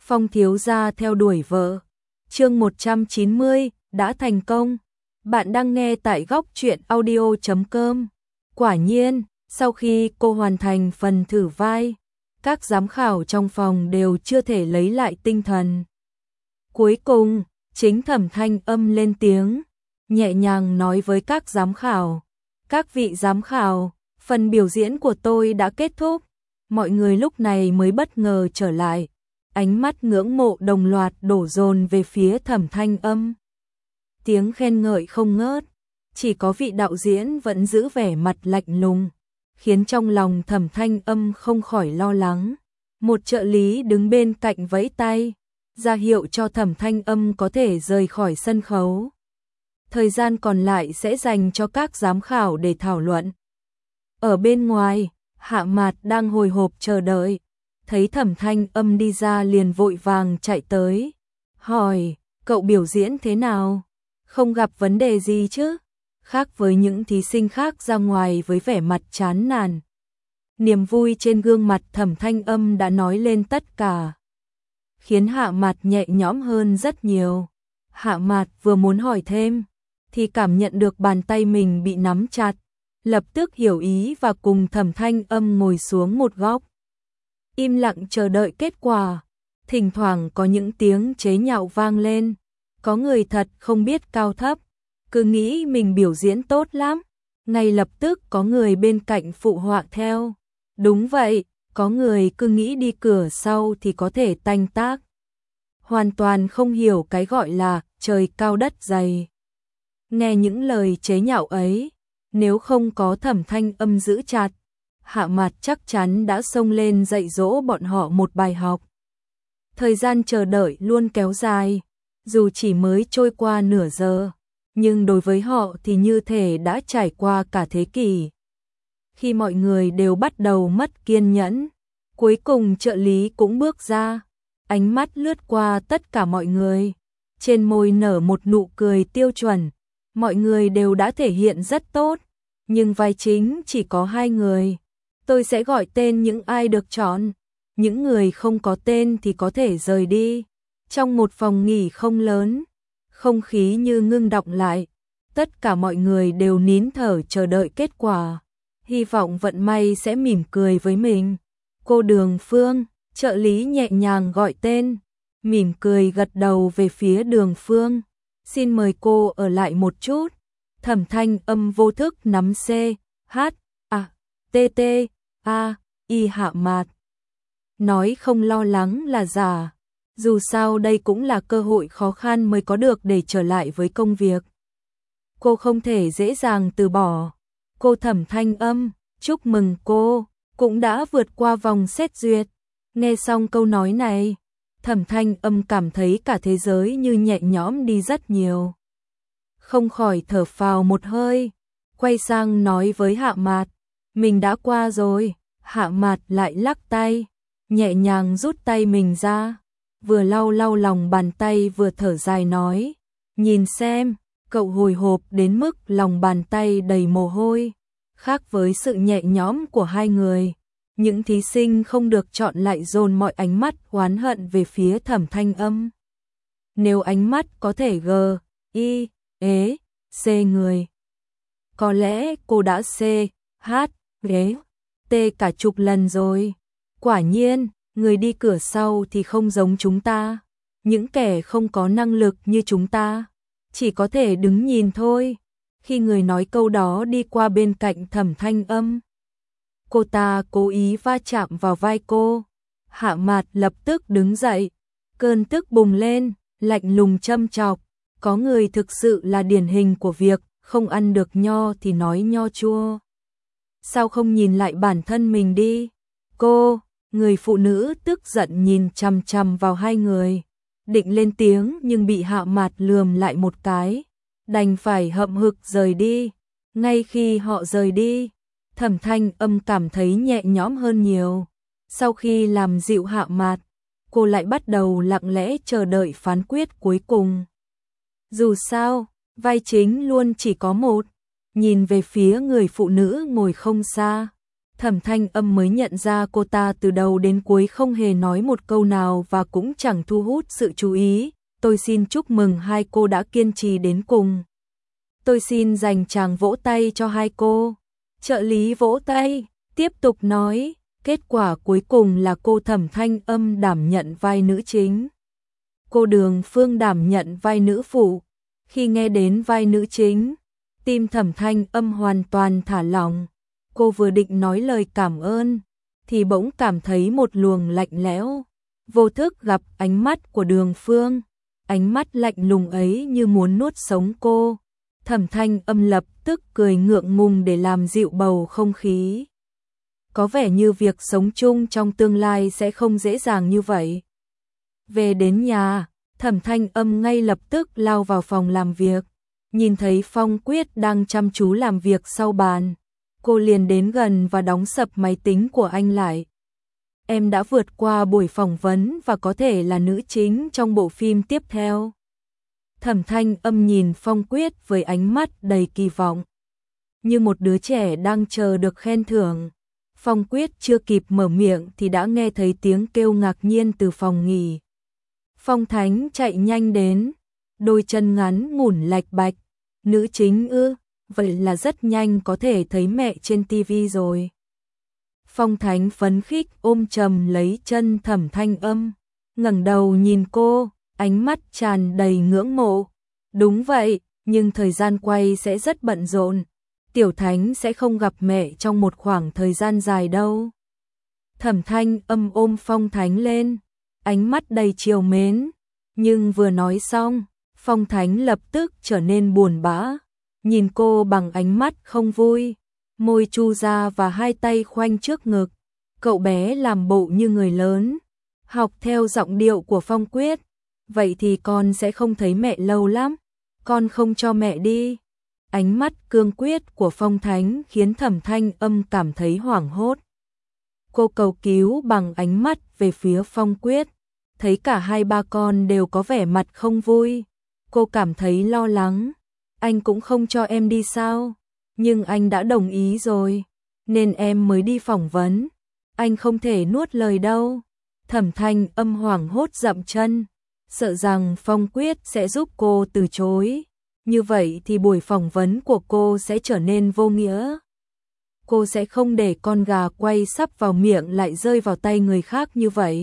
Phong thiếu gia theo đuổi vợ. Chương 190, đã thành công. Bạn đang nghe tại góc truyện audio.com. Quả nhiên, sau khi cô hoàn thành phần thử vai, các giám khảo trong phòng đều chưa thể lấy lại tinh thần. Cuối cùng, chính Thẩm Thanh Âm lên tiếng, nhẹ nhàng nói với các giám khảo. Các vị giám khảo, phần biểu diễn của tôi đã kết thúc. Mọi người lúc này mới bất ngờ trở lại. Ánh mắt ngưỡng mộ đồng loạt đổ dồn về phía Thẩm Thanh Âm. Tiếng khen ngợi không ngớt, chỉ có vị đạo diễn vẫn giữ vẻ mặt lạnh lùng, khiến trong lòng Thẩm Thanh Âm không khỏi lo lắng. Một trợ lý đứng bên cạnh vẫy tay, ra hiệu cho Thẩm Thanh Âm có thể rời khỏi sân khấu. Thời gian còn lại sẽ dành cho các giám khảo để thảo luận. Ở bên ngoài, Hạ Mạt đang hồi hộp chờ đợi, thấy Thẩm Thanh Âm đi ra liền vội vàng chạy tới, hỏi, cậu biểu diễn thế nào? Không gặp vấn đề gì chứ? Khác với những thí sinh khác ra ngoài với vẻ mặt chán nản. Niềm vui trên gương mặt Thẩm Thanh Âm đã nói lên tất cả, khiến Hạ Mạt nhẹ nhõm hơn rất nhiều. Hạ Mạt vừa muốn hỏi thêm, thì cảm nhận được bàn tay mình bị nắm chặt, lập tức hiểu ý và cùng Thẩm Thanh Âm ngồi xuống một góc. Im lặng chờ đợi kết quả, thỉnh thoảng có những tiếng chế nhạo vang lên, có người thật không biết cao thấp, cứ nghĩ mình biểu diễn tốt lắm, ngay lập tức có người bên cạnh phụ họa theo. Đúng vậy, có người cứ nghĩ đi cửa sau thì có thể tanh tác. Hoàn toàn không hiểu cái gọi là trời cao đất dày. Nghe những lời chế nhạo ấy, nếu không có Thẩm Thanh Âm giữ chặt, Hạ Mạt chắc chắn đã xông lên dạy dỗ bọn họ một bài học. Thời gian chờ đợi luôn kéo dài, dù chỉ mới trôi qua nửa giờ, nhưng đối với họ thì như thể đã trải qua cả thế kỷ. Khi mọi người đều bắt đầu mất kiên nhẫn, cuối cùng trợ lý cũng bước ra, ánh mắt lướt qua tất cả mọi người, trên môi nở một nụ cười tiêu chuẩn. Mọi người đều đã thể hiện rất tốt, nhưng vai chính chỉ có 2 người. Tôi sẽ gọi tên những ai được chọn, những người không có tên thì có thể rời đi. Trong một phòng nghỉ không lớn, không khí như ngưng đọng lại, tất cả mọi người đều nín thở chờ đợi kết quả, hy vọng vận may sẽ mỉm cười với mình. Cô Đường Phương, trợ lý nhẹ nhàng gọi tên, mỉm cười gật đầu về phía Đường Phương. Xin mời cô ở lại một chút. Thẩm Thanh Âm vô thức nắm C, H, A, T, T, A, I Hạ Mạt. Nói không lo lắng là giả. Dù sao đây cũng là cơ hội khó khăn mới có được để trở lại với công việc. Cô không thể dễ dàng từ bỏ. Cô Thẩm Thanh Âm, chúc mừng cô, cũng đã vượt qua vòng xét duyệt. Nghe xong câu nói này, Thẩm Thanh Âm cảm thấy cả thế giới như nhẹ nhõm đi rất nhiều. Không khỏi thở phào một hơi, quay sang nói với Hạ Mạt, mình đã qua rồi. Hạ Mạt lại lắc tay, nhẹ nhàng rút tay mình ra, vừa lau lau lòng bàn tay vừa thở dài nói, nhìn xem, cậu hồi hộp đến mức lòng bàn tay đầy mồ hôi. Khác với sự nhẹ nhõm của 2 người, những thí sinh không được chọn lại dồn mọi ánh mắt oán hận về phía Thẩm Thanh Âm. Nếu ánh mắt có thể G, I, E, C người, có lẽ cô đã C, H, G, T cả chục lần rồi. Quả nhiên, người đi cửa sau thì không giống chúng ta. Những kẻ không có năng lực như chúng ta, chỉ có thể đứng nhìn thôi. Khi người nói câu đó đi qua bên cạnh Thẩm Thanh Âm, cô ta cố ý va chạm vào vai cô. Hạ Mạt lập tức đứng dậy, cơn tức bùng lên, lạnh lùng châm chọc. Có người thực sự là điển hình của việc không ăn được nho thì nói nho chua. Sao không nhìn lại bản thân mình đi? Cô, người phụ nữ tức giận nhìn chằm chằm vào 2 người, định lên tiếng nhưng bị Hạ Mạt lườm lại một cái, đành phải hậm hực rời đi. Ngay khi họ rời đi, Thẩm Thanh Âm cảm thấy nhẹ nhõm hơn nhiều. Sau khi làm dịu Hạ Mạt, cô lại bắt đầu lặng lẽ chờ đợi phán quyết cuối cùng. Dù sao, vai chính luôn chỉ có một. Nhìn về phía người phụ nữ ngồi không xa, Thẩm Thanh Âm mới nhận ra cô ta từ đầu đến cuối không hề nói một câu nào và cũng chẳng thu hút sự chú ý. Tôi xin chúc mừng hai cô đã kiên trì đến cùng. Tôi xin dành tràng vỗ tay cho hai cô. Trợ lý vỗ tay, tiếp tục nói, kết quả cuối cùng là cô Thẩm Thanh Âm đảm nhận vai nữ chính. Cô Đường Phương đảm nhận vai nữ phụ. Khi nghe đến vai nữ chính, tim Thẩm Thanh Âm hoàn toàn thả lỏng. Cô vừa định nói lời cảm ơn, thì bỗng cảm thấy một luồng lạnh lẽo. Vô thức gặp ánh mắt của Đường Phương, ánh mắt lạnh lùng ấy như muốn nuốt sống cô. Thẩm Thanh Âm lập tức cười ngượng ngùng để làm dịu bầu không khí. Có vẻ như việc sống chung trong tương lai sẽ không dễ dàng như vậy. Về đến nhà, Thẩm Thanh Âm ngay lập tức lao vào phòng làm việc. Nhìn thấy Phong Quyết đang chăm chú làm việc sau bàn, cô liền đến gần và đóng sập máy tính của anh lại. Em đã vượt qua buổi phỏng vấn và có thể là nữ chính trong bộ phim tiếp theo. Thẩm Thanh Âm nhìn Phong Quyết với ánh mắt đầy kỳ vọng, như một đứa trẻ đang chờ được khen thưởng. Phong Quyết chưa kịp mở miệng thì đã nghe thấy tiếng kêu ngạc nhiên từ phòng nghỉ. Phong Thánh chạy nhanh đến, đôi chân ngắn ngủn lạch bạch. Nữ chính ư? Vậy là rất nhanh có thể thấy mẹ trên tivi rồi. Phong Thánh phấn khích ôm chầm lấy chân Thẩm Thanh Âm, ngẩng đầu nhìn cô, ánh mắt tràn đầy ngưỡng mộ. Đúng vậy, nhưng thời gian quay sẽ rất bận rộn. Tiểu Thánh sẽ không gặp mẹ trong một khoảng thời gian dài đâu. Thẩm Thanh Âm ôm Phong Thánh lên, ánh mắt đầy trìu mến. Nhưng vừa nói xong, Phong Thánh lập tức trở nên buồn bã, nhìn cô bằng ánh mắt không vui, môi chu ra và hai tay khoanh trước ngực. Cậu bé làm bộ như người lớn, học theo giọng điệu của Phong Quyết. Vậy thì con sẽ không thấy mẹ lâu lắm, con không cho mẹ đi. Ánh mắt cương quyết của Phong Thánh khiến Thẩm Thanh Âm cảm thấy hoảng hốt. Cô cầu cứu bằng ánh mắt về phía Phong Quyết, thấy cả hai ba con đều có vẻ mặt không vui. Cô cảm thấy lo lắng. Anh cũng không cho em đi sao? Nhưng anh đã đồng ý rồi, nên em mới đi phỏng vấn. Anh không thể nuốt lời đâu. Thẩm Thanh Âm hoảng hốt dậm chân, sợ rằng Phong Quyết sẽ giúp cô từ chối. Như vậy thì buổi phỏng vấn của cô sẽ trở nên vô nghĩa. Cô sẽ không để con gà quay sắp vào miệng lại rơi vào tay người khác như vậy.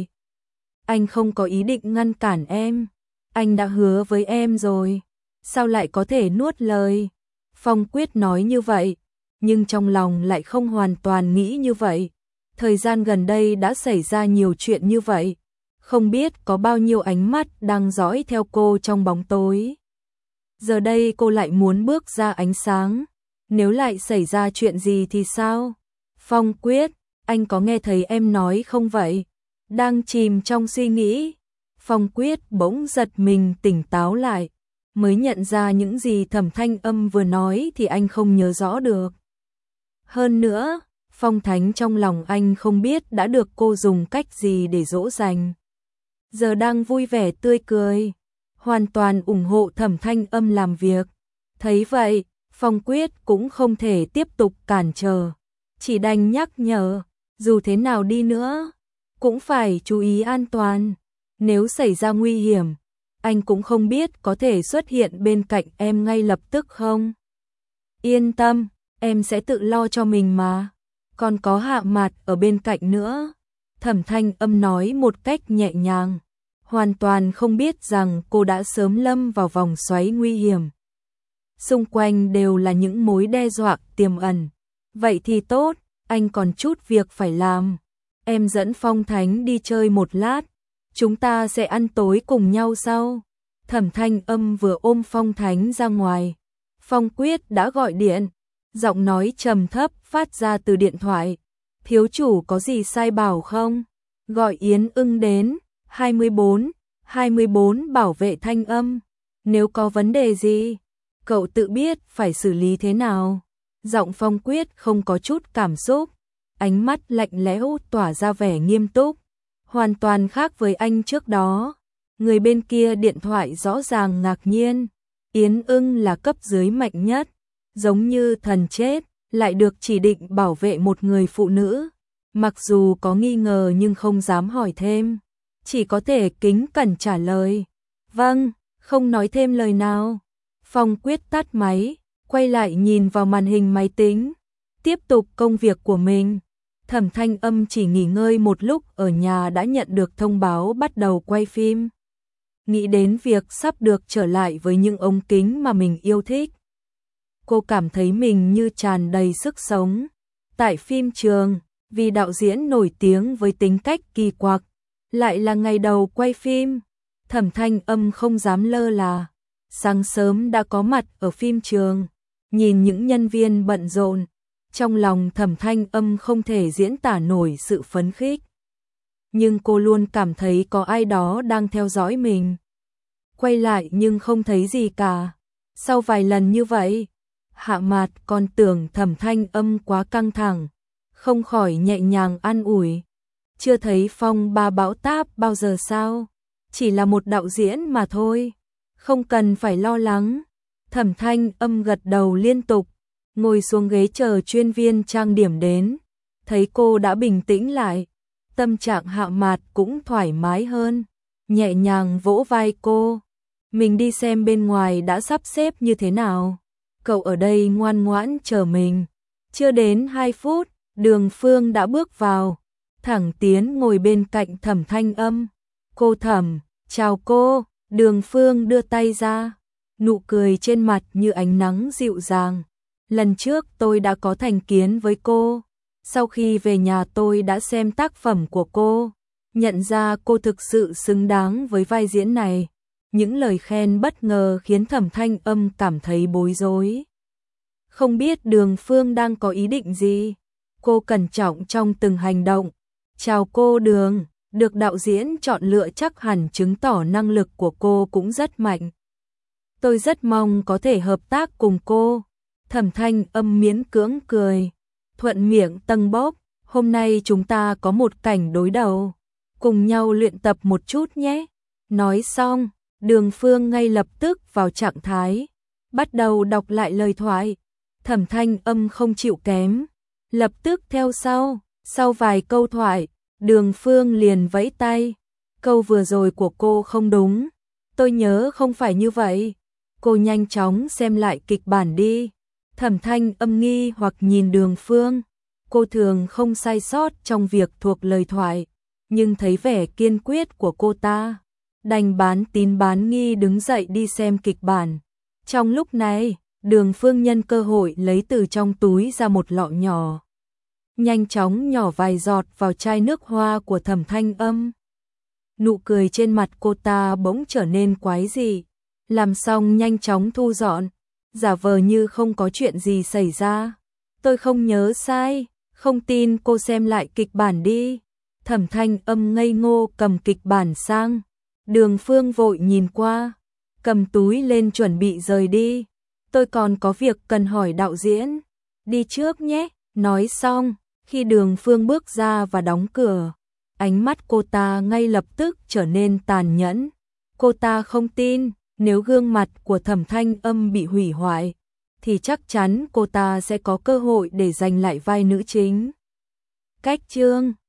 Anh không có ý định ngăn cản em. Anh đã hứa với em rồi. Sao lại có thể nuốt lời? Phong Quyết nói như vậy, nhưng trong lòng lại không hoàn toàn nghĩ như vậy. Thời gian gần đây đã xảy ra nhiều chuyện như vậy. Không biết có bao nhiêu ánh mắt đang dõi theo cô trong bóng tối. Giờ đây cô lại muốn bước ra ánh sáng. Nếu lại xảy ra chuyện gì thì sao? Phong Quyết, anh có nghe thấy em nói không vậy? Đang chìm trong suy nghĩ, Phong Quyết bỗng giật mình tỉnh táo lại, mới nhận ra những gì Thẩm Thanh Âm vừa nói thì anh không nhớ rõ được. Hơn nữa, Phong Thánh trong lòng anh không biết đã được cô dùng cách gì để dỗ dành. Giờ đang vui vẻ tươi cười, hoàn toàn ủng hộ Thẩm Thanh Âm làm việc. Thấy vậy, Phong Quyết cũng không thể tiếp tục cản trở, chỉ đành nhắc nhở, dù thế nào đi nữa, cũng phải chú ý an toàn. Nếu xảy ra nguy hiểm, anh cũng không biết có thể xuất hiện bên cạnh em ngay lập tức không. Yên tâm, em sẽ tự lo cho mình mà. Còn có Hạ Mạt ở bên cạnh nữa. Thẩm Thanh Âm nói một cách nhẹ nhàng, hoàn toàn không biết rằng cô đã sớm lâm vào vòng xoáy nguy hiểm. Xung quanh đều là những mối đe dọa tiềm ẩn. Vậy thì tốt, anh còn chút việc phải làm. Em dẫn Phong Thánh đi chơi một lát, chúng ta sẽ ăn tối cùng nhau sau. Thẩm Thanh Âm vừa ôm Phong Thánh ra ngoài, Phong Quyết đã gọi điện, giọng nói trầm thấp phát ra từ điện thoại. Thiếu chủ có gì sai bảo không? Gọi Yến Ưng đến, 24 bảo vệ Thanh Âm. Nếu có vấn đề gì, cậu tự biết phải xử lý thế nào. Giọng Phong Quyết không có chút cảm xúc, ánh mắt lạnh lẽo tỏa ra vẻ nghiêm túc, hoàn toàn khác với anh trước đó. Người bên kia điện thoại rõ ràng ngạc nhiên, Yến Ưng là cấp dưới mạnh nhất, giống như thần chết, lại được chỉ định bảo vệ một người phụ nữ. Mặc dù có nghi ngờ nhưng không dám hỏi thêm, chỉ có thể kính cẩn trả lời. Vâng, không nói thêm lời nào. Phong quyết tắt máy, quay lại nhìn vào màn hình máy tính, tiếp tục công việc của mình. Thẩm Thanh Âm chỉ nghỉ ngơi một lúc ở nhà đã nhận được thông báo bắt đầu quay phim. Nghĩ đến việc sắp được trở lại với những ống kính mà mình yêu thích, cô cảm thấy mình như tràn đầy sức sống. Tại phim trường, vì đạo diễn nổi tiếng với tính cách kỳ quặc, lại là ngày đầu quay phim, Thẩm Thanh Âm không dám lơ là. Sáng sớm đã có mặt ở phim trường, nhìn những nhân viên bận rộn, trong lòng Thẩm Thanh Âm không thể diễn tả nổi sự phấn khích. Nhưng cô luôn cảm thấy có ai đó đang theo dõi mình. Quay lại nhưng không thấy gì cả. Sau vài lần như vậy, Hạ Mạt còn tưởng Thẩm Thanh Âm quá căng thẳng, không khỏi nhẹ nhàng an ủi. Chưa thấy phong ba bão táp bao giờ sao? Chỉ là một đạo diễn mà thôi, không cần phải lo lắng. Thẩm Thanh Âm gật đầu liên tục, ngồi xuống ghế chờ chuyên viên trang điểm đến. Thấy cô đã bình tĩnh lại, tâm trạng Hạ Mạt cũng thoải mái hơn, nhẹ nhàng vỗ vai cô. Mình đi xem bên ngoài đã sắp xếp như thế nào. Cậu ở đây ngoan ngoãn chờ mình. Chưa đến 2 phút, Đường Phương đã bước vào, thẳng tiến ngồi bên cạnh Thẩm Thanh Âm. Cô Thẩm, chào cô. Đường Phương đưa tay ra, nụ cười trên mặt như ánh nắng dịu dàng. Lần trước tôi đã có thành kiến với cô, sau khi về nhà tôi đã xem tác phẩm của cô, nhận ra cô thực sự xứng đáng với vai diễn này. Những lời khen bất ngờ khiến Thẩm Thanh Âm cảm thấy bối rối. Không biết Đường Phương đang có ý định gì. Cô cẩn trọng trong từng hành động. Chào cô Đường, được đạo diễn chọn lựa chắc hẳn chứng tỏ năng lực của cô cũng rất mạnh. Tôi rất mong có thể hợp tác cùng cô. Thẩm Thanh Âm miễn cưỡng cười, thuận miệng tâng bốc. Hôm nay chúng ta có một cảnh đối đầu, cùng nhau luyện tập một chút nhé. Nói xong, Đường Phương ngay lập tức vào trạng thái, bắt đầu đọc lại lời thoại. Thẩm Thanh Âm không chịu kém, lập tức theo sau. Sau vài câu thoại, Đường Phương liền vẫy tay. Câu vừa rồi của cô không đúng, tôi nhớ không phải như vậy. Cô nhanh chóng xem lại kịch bản đi. Thẩm Thanh Âm nghi hoặc nhìn Đường Phương. Cô thường không sai sót trong việc thuộc lời thoại, nhưng thấy vẻ kiên quyết của cô ta, đành bán tín bán nghi đứng dậy đi xem kịch bản. Trong lúc này, Đường Phương nhân cơ hội lấy từ trong túi ra một lọ nhỏ, nhanh chóng nhỏ vài giọt vào chai nước hoa của Thẩm Thanh Âm. Nụ cười trên mặt cô ta bỗng trở nên quái dị, làm xong nhanh chóng thu dọn, giả vờ như không có chuyện gì xảy ra. Tôi không nhớ sai, không tin cô xem lại kịch bản đi. Thẩm Thanh Âm ngây ngô cầm kịch bản sang. Đường Phương vội nhìn qua, cầm túi lên chuẩn bị rời đi. Tôi còn có việc cần hỏi đạo diễn, đi trước nhé. Nói xong, khi Đường Phương bước ra và đóng cửa, ánh mắt cô ta ngay lập tức trở nên tàn nhẫn. Cô ta không tin, nếu gương mặt của Thẩm Thanh Âm bị hủy hoại, thì chắc chắn cô ta sẽ có cơ hội để giành lại vai nữ chính. Cách chương